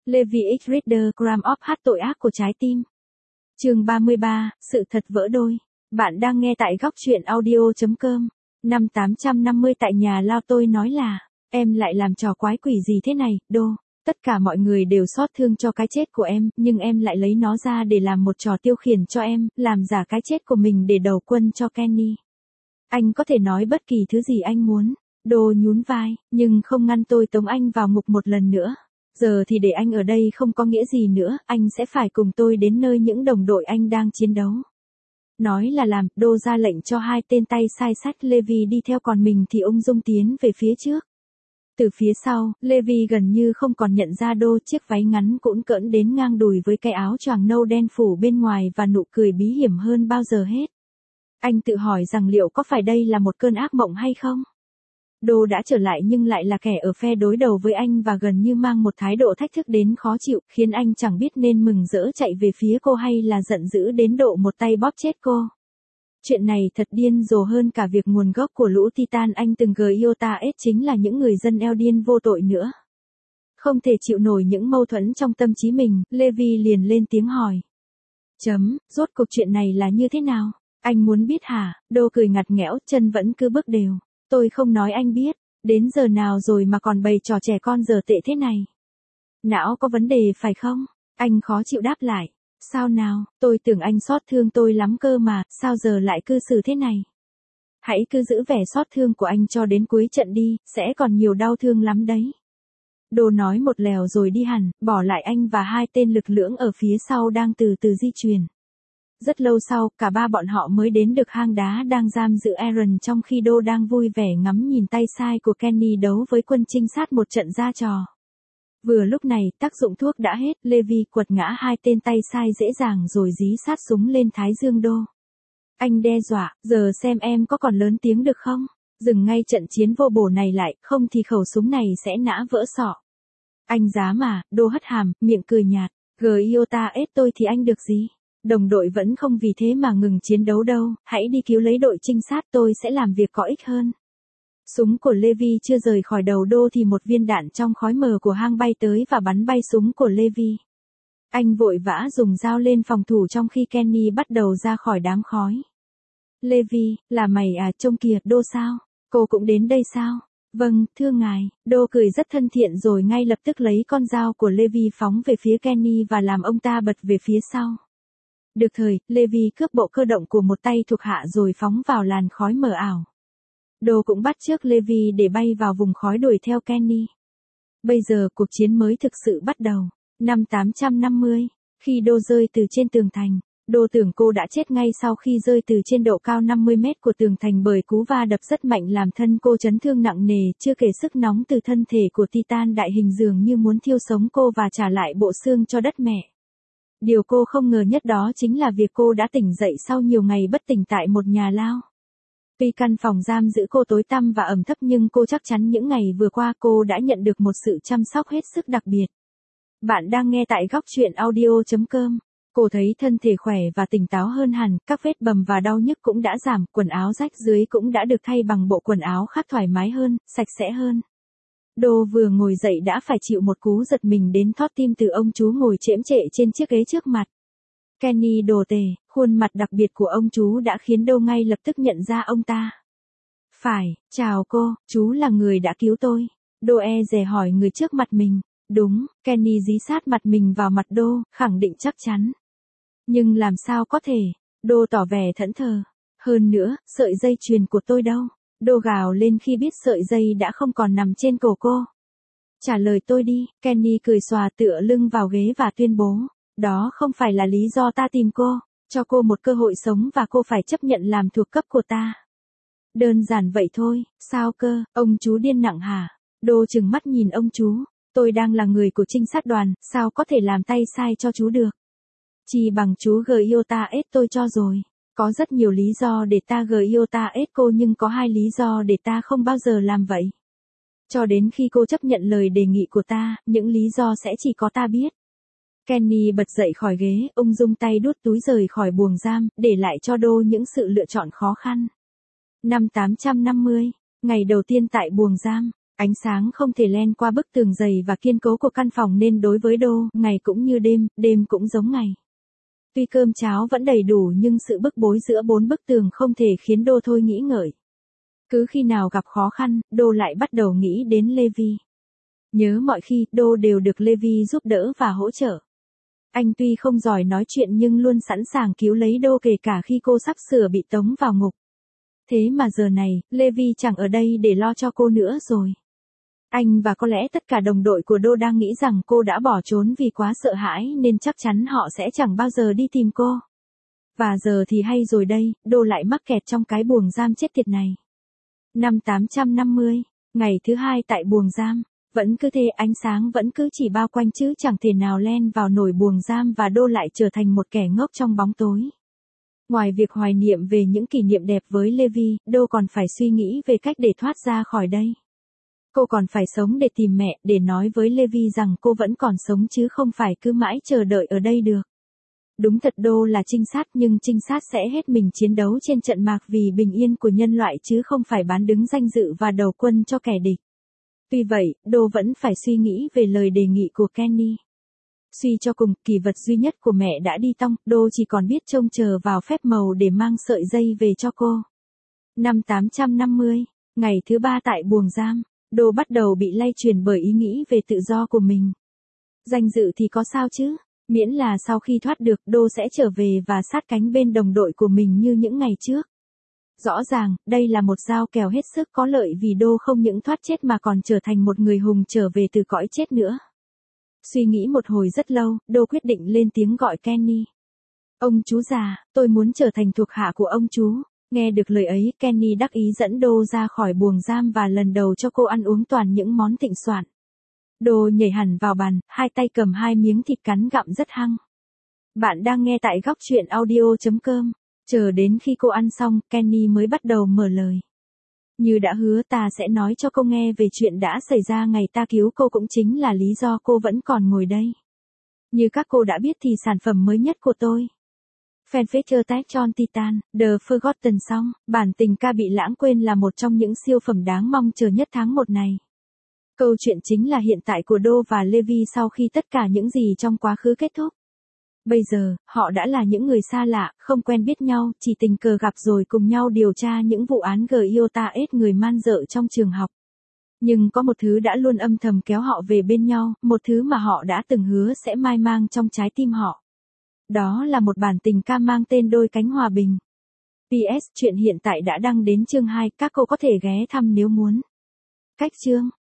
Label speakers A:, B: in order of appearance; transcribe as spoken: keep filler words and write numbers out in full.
A: Levi X Reader Gram of Hát tội ác của trái tim. Chương ba mươi ba, sự thật vỡ đôi. Bạn đang nghe tại góc truyện audio chấm com. Năm tám trăm năm mươi tại nhà lao tôi nói là, em lại làm trò quái quỷ gì thế này, Đô. Tất cả mọi người đều xót thương cho cái chết của em, nhưng em lại lấy nó ra để làm một trò tiêu khiển cho em, làm giả cái chết của mình để đầu quân cho Kenny. Anh có thể nói bất kỳ thứ gì anh muốn. Đô nhún vai, nhưng không ngăn tôi tống anh vào ngục một lần nữa. Giờ thì để anh ở đây không có nghĩa gì nữa, anh sẽ phải cùng tôi đến nơi những đồng đội anh đang chiến đấu. Nói là làm, Đô ra lệnh cho hai tên tay sai sách Levi đi theo, còn mình thì ung dung tiến về phía trước. Từ phía sau, Levi gần như không còn nhận ra Đô, chiếc váy ngắn cũn cỡn đến ngang đùi với cái áo choàng nâu đen phủ bên ngoài và nụ cười bí hiểm hơn bao giờ hết. Anh tự hỏi rằng liệu có phải đây là một cơn ác mộng hay không? Đô đã trở lại nhưng lại là kẻ ở phe đối đầu với anh và gần như mang một thái độ thách thức đến khó chịu, khiến anh chẳng biết nên mừng rỡ chạy về phía cô hay là giận dữ đến độ một tay bóp chết cô. Chuyện này thật điên rồ hơn cả việc nguồn gốc của lũ Titan anh từng gợi yêu ta ết chính là những người dân eo điên vô tội nữa. Không thể chịu nổi những mâu thuẫn trong tâm trí mình, Levi liền lên tiếng hỏi. Chấm, rốt cuộc chuyện này là như thế nào? Anh muốn biết hả? Đô cười ngặt nghẽo, chân vẫn cứ bước đều. Tôi không nói anh biết, đến giờ nào rồi mà còn bày trò trẻ con dở tệ thế này. Não có vấn đề phải không? Anh khó chịu đáp lại. Sao nào, tôi tưởng anh xót thương tôi lắm cơ mà, sao giờ lại cư xử thế này? Hãy cứ giữ vẻ xót thương của anh cho đến cuối trận đi, sẽ còn nhiều đau thương lắm đấy. Đô nói một lèo rồi đi hẳn, bỏ lại anh và hai tên lực lưỡng ở phía sau đang từ từ di chuyển. Rất lâu sau, cả ba bọn họ mới đến được hang đá đang giam giữ Aaron, trong khi Đô đang vui vẻ ngắm nhìn tay sai của Kenny đấu với quân trinh sát một trận ra trò. Vừa lúc này, tác dụng thuốc đã hết, Levi quật ngã hai tên tay sai dễ dàng rồi dí sát súng lên thái dương Đô. Anh đe dọa, giờ xem em có còn lớn tiếng được không? Dừng ngay trận chiến vô bổ này lại, không thì khẩu súng này sẽ nã vỡ sọ. Anh dám à? Đô hất hàm, miệng cười nhạt, gờ yêu ta ết tôi thì anh được gì? Đồng đội vẫn không vì thế mà ngừng chiến đấu đâu, hãy đi cứu lấy đội trinh sát, tôi sẽ làm việc có ích hơn. Súng của Levi chưa rời khỏi đầu Đô thì một viên đạn trong khói mờ của hang bay tới và bắn bay súng của Levi. Anh vội vã dùng dao lên phòng thủ trong khi Kenny bắt đầu ra khỏi đám khói. Levi, là mày à, trông kìa, Đô sao? Cô cũng đến đây sao? Vâng, thưa ngài. Đô cười rất thân thiện rồi ngay lập tức lấy con dao của Levi phóng về phía Kenny và làm ông ta bật về phía sau. Được thời, Levi cướp bộ cơ động của một tay thuộc hạ rồi phóng vào làn khói mờ ảo. Đô cũng bắt chước Levi để bay vào vùng khói đuổi theo Kenny. Bây giờ cuộc chiến mới thực sự bắt đầu. Năm tám trăm năm mươi, khi Đô rơi từ trên tường thành, Đô tưởng cô đã chết ngay sau khi rơi từ trên độ cao năm mươi mét của tường thành bởi cú va đập rất mạnh làm thân cô chấn thương nặng nề, chưa kể sức nóng từ thân thể của Titan đại hình dường như muốn thiêu sống cô và trả lại bộ xương cho đất mẹ. Điều cô không ngờ nhất đó chính là việc cô đã tỉnh dậy sau nhiều ngày bất tỉnh tại một nhà lao. Tuy căn phòng giam giữ cô tối tăm và ẩm thấp nhưng cô chắc chắn những ngày vừa qua cô đã nhận được một sự chăm sóc hết sức đặc biệt. Bạn đang nghe tại góc truyện audio chấm com. Cô thấy thân thể khỏe và tỉnh táo hơn hẳn, các vết bầm và đau nhức cũng đã giảm, quần áo rách dưới cũng đã được thay bằng bộ quần áo khác thoải mái hơn, sạch sẽ hơn. Đô vừa ngồi dậy đã phải chịu một cú giật mình đến thót tim từ ông chú ngồi chễm chệ trên chiếc ghế trước mặt. Kenny đồ tể, khuôn mặt đặc biệt của ông chú đã khiến Đô ngay lập tức nhận ra ông ta. Phải, chào cô, chú là người đã cứu tôi. Đô e dè hỏi người trước mặt mình. Đúng, Kenny dí sát mặt mình vào mặt Đô, khẳng định chắc chắn. Nhưng làm sao có thể? Đô tỏ vẻ thẫn thờ. Hơn nữa, sợi dây chuyền của tôi đâu? Đô gào lên khi biết sợi dây đã không còn nằm trên cổ cô. Trả lời tôi đi, Kenny cười xòa tựa lưng vào ghế và tuyên bố. Đó không phải là lý do ta tìm cô, cho cô một cơ hội sống và cô phải chấp nhận làm thuộc cấp của ta. Đơn giản vậy thôi, sao cơ, ông chú điên nặng hả? Đô trừng mắt nhìn ông chú, tôi đang là người của trinh sát đoàn, sao có thể làm tay sai cho chú được? Chỉ bằng chú gờ yêu ta ết tôi cho rồi. Có rất nhiều lý do để ta gờ yêu ta ết cô nhưng có hai lý do để ta không bao giờ làm vậy. Cho đến khi cô chấp nhận lời đề nghị của ta, những lý do sẽ chỉ có ta biết. Kenny bật dậy khỏi ghế, ung dung tay đút túi rời khỏi buồng giam, để lại cho Đô những sự lựa chọn khó khăn. Năm tám trăm năm mươi, ngày đầu tiên tại buồng giam, Ánh sáng không thể len qua bức tường dày và kiên cố của căn phòng nên đối với Đô, ngày cũng như đêm, đêm cũng giống ngày. Tuy cơm cháo vẫn đầy đủ nhưng sự bức bối giữa bốn bức tường không thể khiến Đô thôi nghĩ ngợi. Cứ khi nào gặp khó khăn, Đô lại bắt đầu nghĩ đến Levi. Nhớ mọi khi, Đô đều được Levi giúp đỡ và hỗ trợ. Anh tuy không giỏi nói chuyện nhưng luôn sẵn sàng cứu lấy Đô kể cả khi cô sắp sửa bị tống vào ngục. Thế mà giờ này, Levi chẳng ở đây để lo cho cô nữa rồi. Anh và có lẽ tất cả đồng đội của Đô đang nghĩ rằng cô đã bỏ trốn vì quá sợ hãi nên chắc chắn họ sẽ chẳng bao giờ đi tìm cô. Và giờ thì hay rồi đây, Đô lại mắc kẹt trong cái buồng giam chết tiệt này. Năm tám trăm năm mươi, ngày thứ hai tại buồng giam, vẫn cứ thế, ánh sáng vẫn cứ chỉ bao quanh chứ chẳng thể nào len vào nổi buồng giam và Đô lại trở thành một kẻ ngốc trong bóng tối. Ngoài việc hoài niệm về những kỷ niệm đẹp với Levi, Đô còn phải suy nghĩ về cách để thoát ra khỏi đây. Cô còn phải sống để tìm mẹ, để nói với Levi rằng cô vẫn còn sống chứ không phải cứ mãi chờ đợi ở đây được. Đúng thật, Đô là trinh sát nhưng trinh sát sẽ hết mình chiến đấu trên trận mạc vì bình yên của nhân loại chứ không phải bán đứng danh dự và đầu quân cho kẻ địch. Tuy vậy, Đô vẫn phải suy nghĩ về lời đề nghị của Kenny. Suy cho cùng, kỳ vật duy nhất của mẹ đã đi tong, Đô chỉ còn biết trông chờ vào phép màu để mang sợi dây về cho cô. Năm tám trăm năm mươi, ngày thứ ba tại buồng giam, Đô bắt đầu bị lay truyền bởi ý nghĩ về tự do của mình. Danh dự thì có sao chứ, miễn là sau khi thoát được, Đô sẽ trở về và sát cánh bên đồng đội của mình như những ngày trước. Rõ ràng, đây là một giao kèo hết sức có lợi vì Đô không những thoát chết mà còn trở thành một người hùng trở về từ cõi chết nữa. Suy nghĩ một hồi rất lâu, Đô quyết định lên tiếng gọi Kenny. Ông chú già, tôi muốn trở thành thuộc hạ của ông chú. Nghe được lời ấy, Kenny đắc ý dẫn Đô ra khỏi buồng giam và lần đầu cho cô ăn uống toàn những món thịnh soạn. Đô nhảy hẳn vào bàn, hai tay cầm hai miếng thịt cắn gặm rất hăng. Bạn đang nghe tại góc truyện audio chấm com. Chờ đến khi cô ăn xong, Kenny mới bắt đầu mở lời. Như đã hứa, ta sẽ nói cho cô nghe về chuyện đã xảy ra ngày ta cứu cô, cũng chính là lý do cô vẫn còn ngồi đây. Như các cô đã biết thì sản phẩm mới nhất của tôi, Fanfare Tech John Titan, The Forgotten Song, bản tình ca bị lãng quên, là một trong những siêu phẩm đáng mong chờ nhất tháng một này. Câu chuyện chính là hiện tại của Đô và Levi sau khi tất cả những gì trong quá khứ kết thúc. Bây giờ, họ đã là những người xa lạ, không quen biết nhau, chỉ tình cờ gặp rồi cùng nhau điều tra những vụ án Giota S người man dợ trong trường học. Nhưng có một thứ đã luôn âm thầm kéo họ về bên nhau, một thứ mà họ đã từng hứa sẽ mãi mang trong trái tim họ. Đó là một bản tình ca mang tên Đôi Cánh Hòa Bình. pê ét, chuyện hiện tại đã đăng đến chương hai, các cô có thể ghé thăm nếu muốn. Cách chương